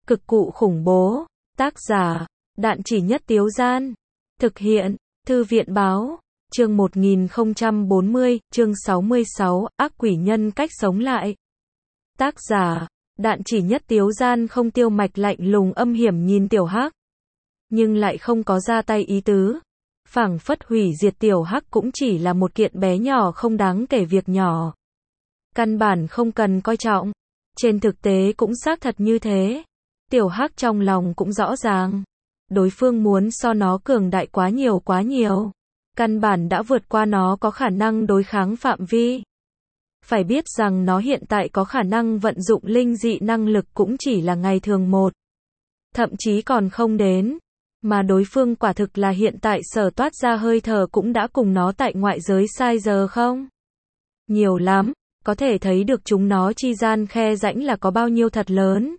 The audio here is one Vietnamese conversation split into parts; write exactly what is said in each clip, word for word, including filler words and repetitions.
Cực cụ khủng bố. Tác giả, Đạn Chỉ Nhất Tiếu Gian. Thực hiện, Thư viện Báo. Chương một nghìn không trăm bốn mươi, chương sáu mươi sáu, ác quỷ nhân cách sống lại. Tác giả, Đạn Chỉ Nhất Tiếu Gian. Không. Tiêu Mạch lạnh lùng âm hiểm nhìn Tiểu Hắc, nhưng lại không có ra tay ý tứ. Phảng phất hủy diệt Tiểu Hắc cũng chỉ là một kiện bé nhỏ không đáng kể việc nhỏ, căn bản không cần coi trọng. Trên thực tế cũng xác thật như thế. Tiểu Hắc trong lòng cũng rõ ràng, đối phương muốn so nó cường đại quá nhiều quá nhiều, căn bản đã vượt qua nó có khả năng đối kháng phạm vi. Phải biết rằng nó hiện tại có khả năng vận dụng linh dị năng lực cũng chỉ là ngày thường một, thậm chí còn không đến, mà đối phương quả thực là hiện tại sở toát ra hơi thở cũng đã cùng nó tại ngoại giới sai giờ không? Nhiều lắm, có thể thấy được chúng nó chi gian khe rãnh là có bao nhiêu thật lớn.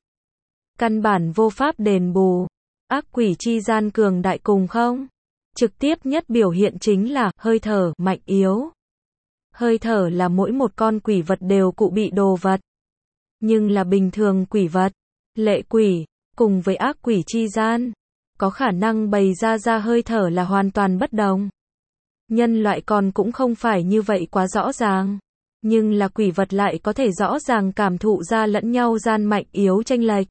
Căn bản vô pháp đền bù. Ác quỷ chi gian cường đại cùng không? Trực tiếp nhất biểu hiện chính là hơi thở mạnh yếu. Hơi thở là mỗi một con quỷ vật đều cụ bị đồ vật, nhưng là bình thường quỷ vật, lệ quỷ, cùng với ác quỷ chi gian, có khả năng bày ra ra hơi thở là hoàn toàn bất đồng. Nhân loại còn cũng không phải như vậy quá rõ ràng, nhưng là quỷ vật lại có thể rõ ràng cảm thụ ra lẫn nhau gian mạnh yếu chênh lệch.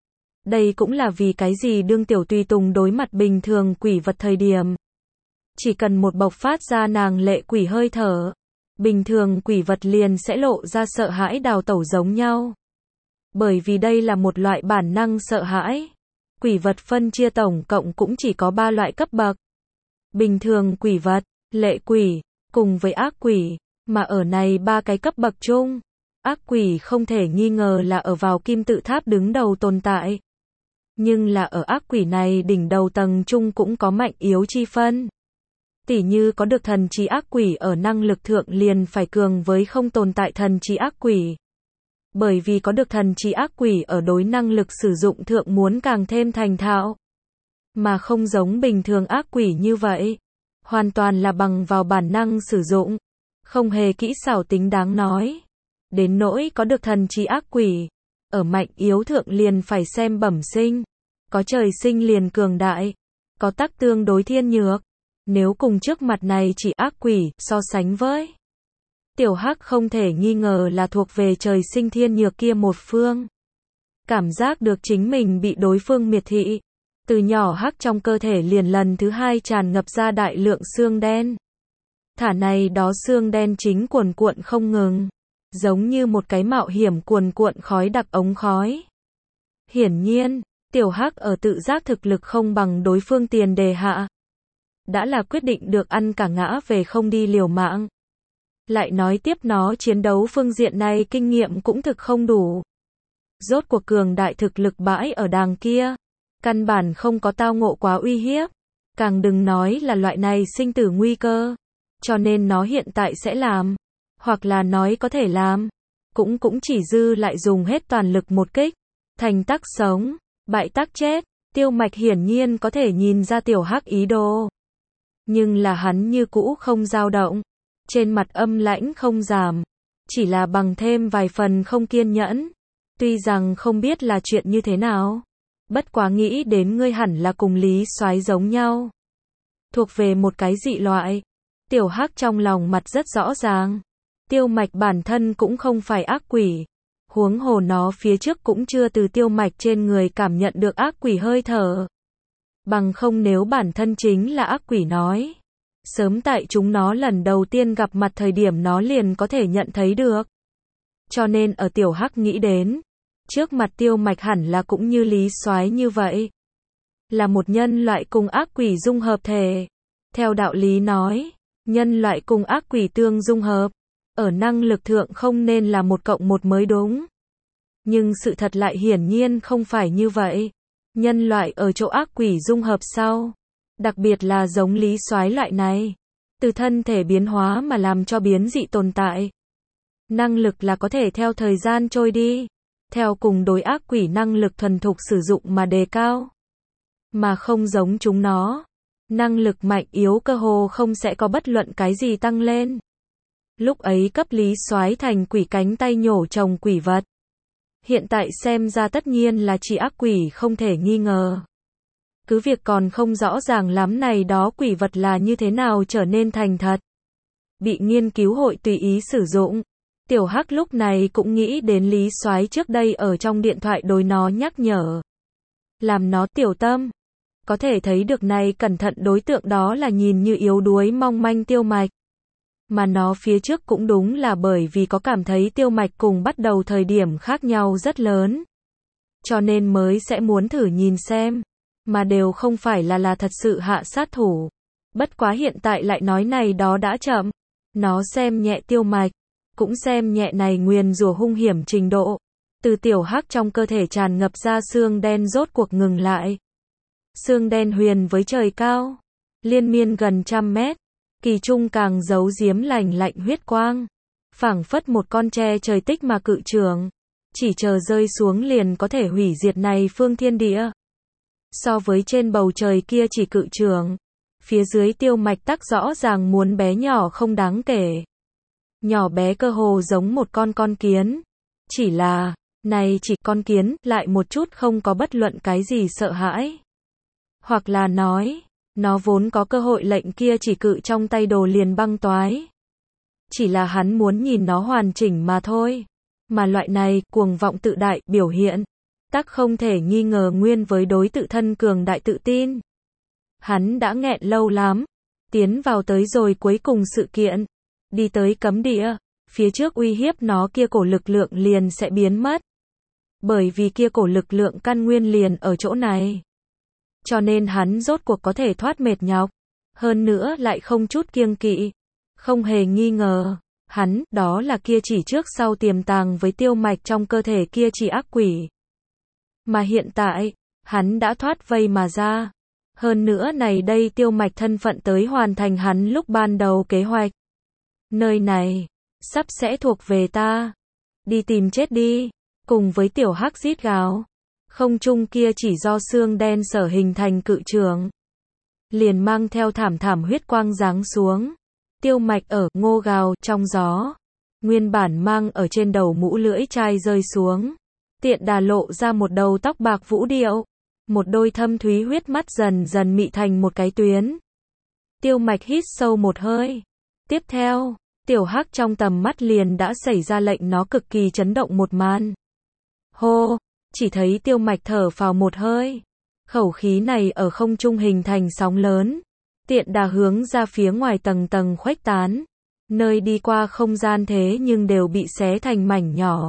Đây cũng là vì cái gì đương tiểu tùy tùng đối mặt bình thường quỷ vật thời điểm, chỉ cần một bộc phát ra nàng lệ quỷ hơi thở, bình thường quỷ vật liền sẽ lộ ra sợ hãi đào tẩu giống nhau. Bởi vì đây là một loại bản năng sợ hãi. Quỷ vật phân chia tổng cộng cũng chỉ có ba loại cấp bậc. Bình thường quỷ vật, lệ quỷ, cùng với ác quỷ, mà ở này ba cái cấp bậc chung, ác quỷ không thể nghi ngờ là ở vào kim tự tháp đứng đầu tồn tại. Nhưng là ở ác quỷ này đỉnh đầu tầng chung cũng có mạnh yếu chi phân. Tỉ như có được thần trí ác quỷ ở năng lực thượng liền phải cường với không tồn tại thần trí ác quỷ. Bởi vì có được thần trí ác quỷ ở đối năng lực sử dụng thượng muốn càng thêm thành thạo. Mà không giống bình thường ác quỷ như vậy. Hoàn toàn là bằng vào bản năng sử dụng. Không hề kỹ xảo tính đáng nói. Đến nỗi có được thần trí ác quỷ, ở mạnh yếu thượng liền phải xem bẩm sinh. Có trời sinh liền cường đại, có tác tương đối thiên nhược. Nếu cùng trước mặt này chỉ ác quỷ so sánh với Tiểu Hắc không thể nghi ngờ là thuộc về trời sinh thiên nhược kia một phương. Cảm giác được chính mình bị đối phương miệt thị, từ nhỏ Hắc trong cơ thể liền lần thứ hai tràn ngập ra đại lượng xương đen. Thả này đó xương đen chính cuồn cuộn không ngừng, giống như một cái mạo hiểm cuồn cuộn khói đặc ống khói. Hiển nhiên, Tiểu Hắc ở tự giác thực lực không bằng đối phương tiền đề hạ, đã là quyết định được ăn cả ngã về không đi liều mạng. Lại nói tiếp nó chiến đấu phương diện này kinh nghiệm cũng thực không đủ. Rốt cuộc cường đại thực lực bãi ở đàng kia, căn bản không có tao ngộ quá uy hiếp, càng đừng nói là loại này sinh tử nguy cơ. Cho nên nó hiện tại sẽ làm, hoặc là nói có thể làm, cũng cũng chỉ dư lại dùng hết toàn lực một kích, thành tắc sống, bại tắc chết. Tiêu Mạch hiển nhiên có thể nhìn ra Tiểu Hắc ý đồ, nhưng là hắn như cũ không dao động, trên mặt âm lãnh không giảm, chỉ là bằng thêm vài phần không kiên nhẫn. Tuy rằng không biết là chuyện như thế nào, bất quá nghĩ đến ngươi hẳn là cùng Lý Soái giống nhau, thuộc về một cái dị loại. Tiểu Hắc trong lòng mặt rất rõ ràng, Tiêu Mạch bản thân cũng không phải ác quỷ, huống hồ nó phía trước cũng chưa từ Tiêu Mạch trên người cảm nhận được ác quỷ hơi thở. Bằng không nếu bản thân chính là ác quỷ nói, sớm tại chúng nó lần đầu tiên gặp mặt thời điểm nó liền có thể nhận thấy được. Cho nên ở Tiểu Hắc nghĩ đến, trước mặt Tiêu Mạch hẳn là cũng như Lý Soái như vậy, là một nhân loại cùng ác quỷ dung hợp thể. Theo đạo lý nói, nhân loại cùng ác quỷ tương dung hợp, ở năng lực thượng không nên là một cộng một mới đúng. Nhưng sự thật lại hiển nhiên không phải như vậy. Nhân loại ở chỗ ác quỷ dung hợp sau, đặc biệt là giống Lý Soái loại này, từ thân thể biến hóa mà làm cho biến dị tồn tại. Năng lực là có thể theo thời gian trôi đi, theo cùng đối ác quỷ năng lực thuần thục sử dụng mà đề cao. Mà không giống chúng nó, năng lực mạnh yếu cơ hồ không sẽ có bất luận cái gì tăng lên. Lúc ấy cấp Lý Soái thành quỷ cánh tay nhổ chồng quỷ vật. Hiện tại xem ra tất nhiên là chỉ ác quỷ không thể nghi ngờ. Cứ việc còn không rõ ràng lắm này đó quỷ vật là như thế nào trở nên thành thật. Bị nghiên cứu hội tùy ý sử dụng. Tiểu Hắc lúc này cũng nghĩ đến Lý Soái trước đây ở trong điện thoại đối nó nhắc nhở. Làm nó tiểu tâm. Có thể thấy được này cẩn thận đối tượng đó là nhìn như yếu đuối mong manh Tiêu Mạch. Mà nó phía trước cũng đúng là bởi vì có cảm thấy Tiêu Mạch cùng bắt đầu thời điểm khác nhau rất lớn. Cho nên mới sẽ muốn thử nhìn xem. Mà đều không phải là là thật sự hạ sát thủ. Bất quá hiện tại lại nói này đó đã chậm. Nó xem nhẹ Tiêu Mạch. Cũng xem nhẹ này nguyền rủa hung hiểm trình độ. Từ Tiểu Hắc trong cơ thể tràn ngập ra xương đen rốt cuộc ngừng lại. Xương đen huyền với trời cao. Liên miên gần trăm mét. Kỳ trung càng giấu giếm lành lạnh huyết quang. Phảng phất một con tre trời tích mà cự trường. Chỉ chờ rơi xuống liền có thể hủy diệt này phương thiên địa. So với trên bầu trời kia chỉ cự trường. Phía dưới Tiêu Mạch tắc rõ ràng muốn bé nhỏ không đáng kể. Nhỏ bé cơ hồ giống một con con kiến. Chỉ là, này chỉ con kiến, lại một chút không có bất luận cái gì sợ hãi. Hoặc là nói, nó vốn có cơ hội lệnh kia chỉ cự trong tay đồ liền băng toái. Chỉ là hắn muốn nhìn nó hoàn chỉnh mà thôi. Mà loại này, cuồng vọng tự đại, biểu hiện. Tắc không thể nghi ngờ nguyên với đối tự thân cường đại tự tin. Hắn đã nghẹn lâu lắm. Tiến vào tới rồi cuối cùng sự kiện. Đi tới cấm địa. Phía trước uy hiếp nó kia cổ lực lượng liền sẽ biến mất. Bởi vì kia cổ lực lượng căn nguyên liền ở chỗ này. Cho nên hắn rốt cuộc có thể thoát mệt nhọc. Hơn nữa lại không chút kiêng kỵ. Không hề nghi ngờ. Hắn, đó là kia chỉ trước sau tiềm tàng với Tiêu Mạch trong cơ thể kia chỉ ác quỷ. Mà hiện tại, hắn đã thoát vây mà ra. Hơn nữa này đây Tiêu Mạch thân phận tới hoàn thành hắn lúc ban đầu kế hoạch. Nơi này, sắp sẽ thuộc về ta. Đi tìm chết đi. Cùng với Tiểu Hắc rít gào. Không trung kia chỉ do xương đen sở hình thành cự trường. Liền mang theo thảm thảm huyết quang giáng xuống. Tiêu Mạch ở ngô gào trong gió. Nguyên bản mang ở trên đầu mũ lưỡi chai rơi xuống. Tiện đà lộ ra một đầu tóc bạc vũ điệu. Một đôi thâm thúy huyết mắt dần dần mị thành một cái tuyến. Tiêu Mạch hít sâu một hơi. Tiếp theo, Tiểu Hắc trong tầm mắt liền đã xảy ra lệnh nó cực kỳ chấn động một màn. Hô, chỉ thấy Tiêu Mạch thở phào một hơi. Khẩu khí này ở không trung hình thành sóng lớn. Tiện đà hướng ra phía ngoài tầng tầng khuếch tán. Nơi đi qua không gian thế nhưng đều bị xé thành mảnh nhỏ.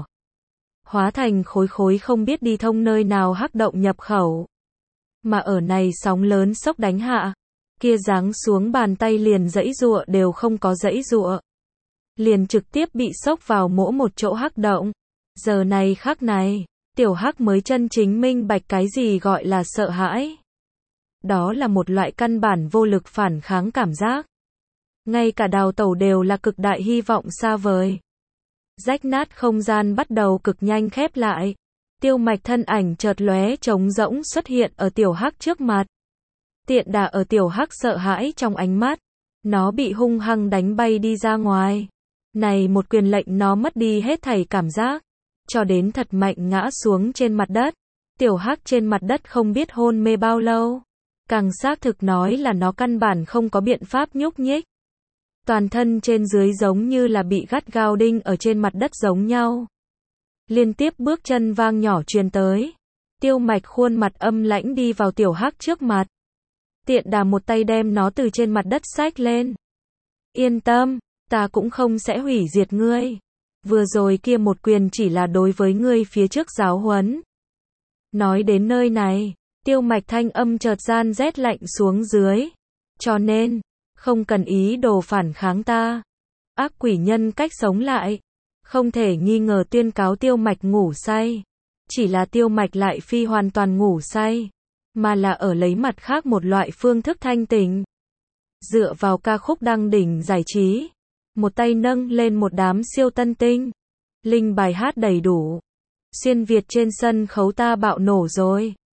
Hóa thành khối khối không biết đi thông nơi nào hắc động nhập khẩu. Mà ở này sóng lớn sốc đánh hạ. Kia giáng xuống bàn tay liền dãy giụa đều không có dãy giụa. Liền trực tiếp bị sốc vào mỗi một chỗ hắc động. Giờ này khắc này, Tiểu Hắc mới chân chính minh bạch cái gì gọi là sợ hãi. Đó là một loại căn bản vô lực phản kháng cảm giác. Ngay cả đào tẩu đều là cực đại hy vọng xa vời. Rách nát không gian bắt đầu cực nhanh khép lại. Tiêu Mạch thân ảnh chợt lóe trống rỗng xuất hiện ở Tiểu Hắc trước mặt. Tiện đà ở Tiểu Hắc sợ hãi trong ánh mắt. Nó bị hung hăng đánh bay đi ra ngoài. Này một quyền lệnh nó mất đi hết thảy cảm giác. Cho đến thật mạnh ngã xuống trên mặt đất. Tiểu Hắc trên mặt đất không biết hôn mê bao lâu. Càng xác thực nói là nó căn bản không có biện pháp nhúc nhích. Toàn thân trên dưới giống như là bị gắt gao đinh ở trên mặt đất giống nhau. Liên tiếp bước chân vang nhỏ truyền tới. Tiêu Mạch khuôn mặt âm lãnh đi vào Tiểu Hắc trước mặt. Tiện đà một tay đem nó từ trên mặt đất xách lên. Yên tâm, ta cũng không sẽ hủy diệt ngươi. Vừa rồi kia một quyền chỉ là đối với ngươi phía trước giáo huấn. Nói đến nơi này, Tiêu Mạch thanh âm chợt gian rét lạnh xuống dưới. Cho nên, không cần ý đồ phản kháng ta. Ác quỷ nhân cách sống lại. Không thể nghi ngờ tuyên cáo Tiêu Mạch ngủ say. Chỉ là Tiêu Mạch lại phi hoàn toàn ngủ say. Mà là ở lấy mặt khác một loại phương thức thanh tỉnh. Dựa vào ca khúc đăng đỉnh giải trí. Một tay nâng lên một đám siêu tân tinh. Linh bài hát đầy đủ. Xuyên Việt trên sân khấu ta bạo nổ rồi.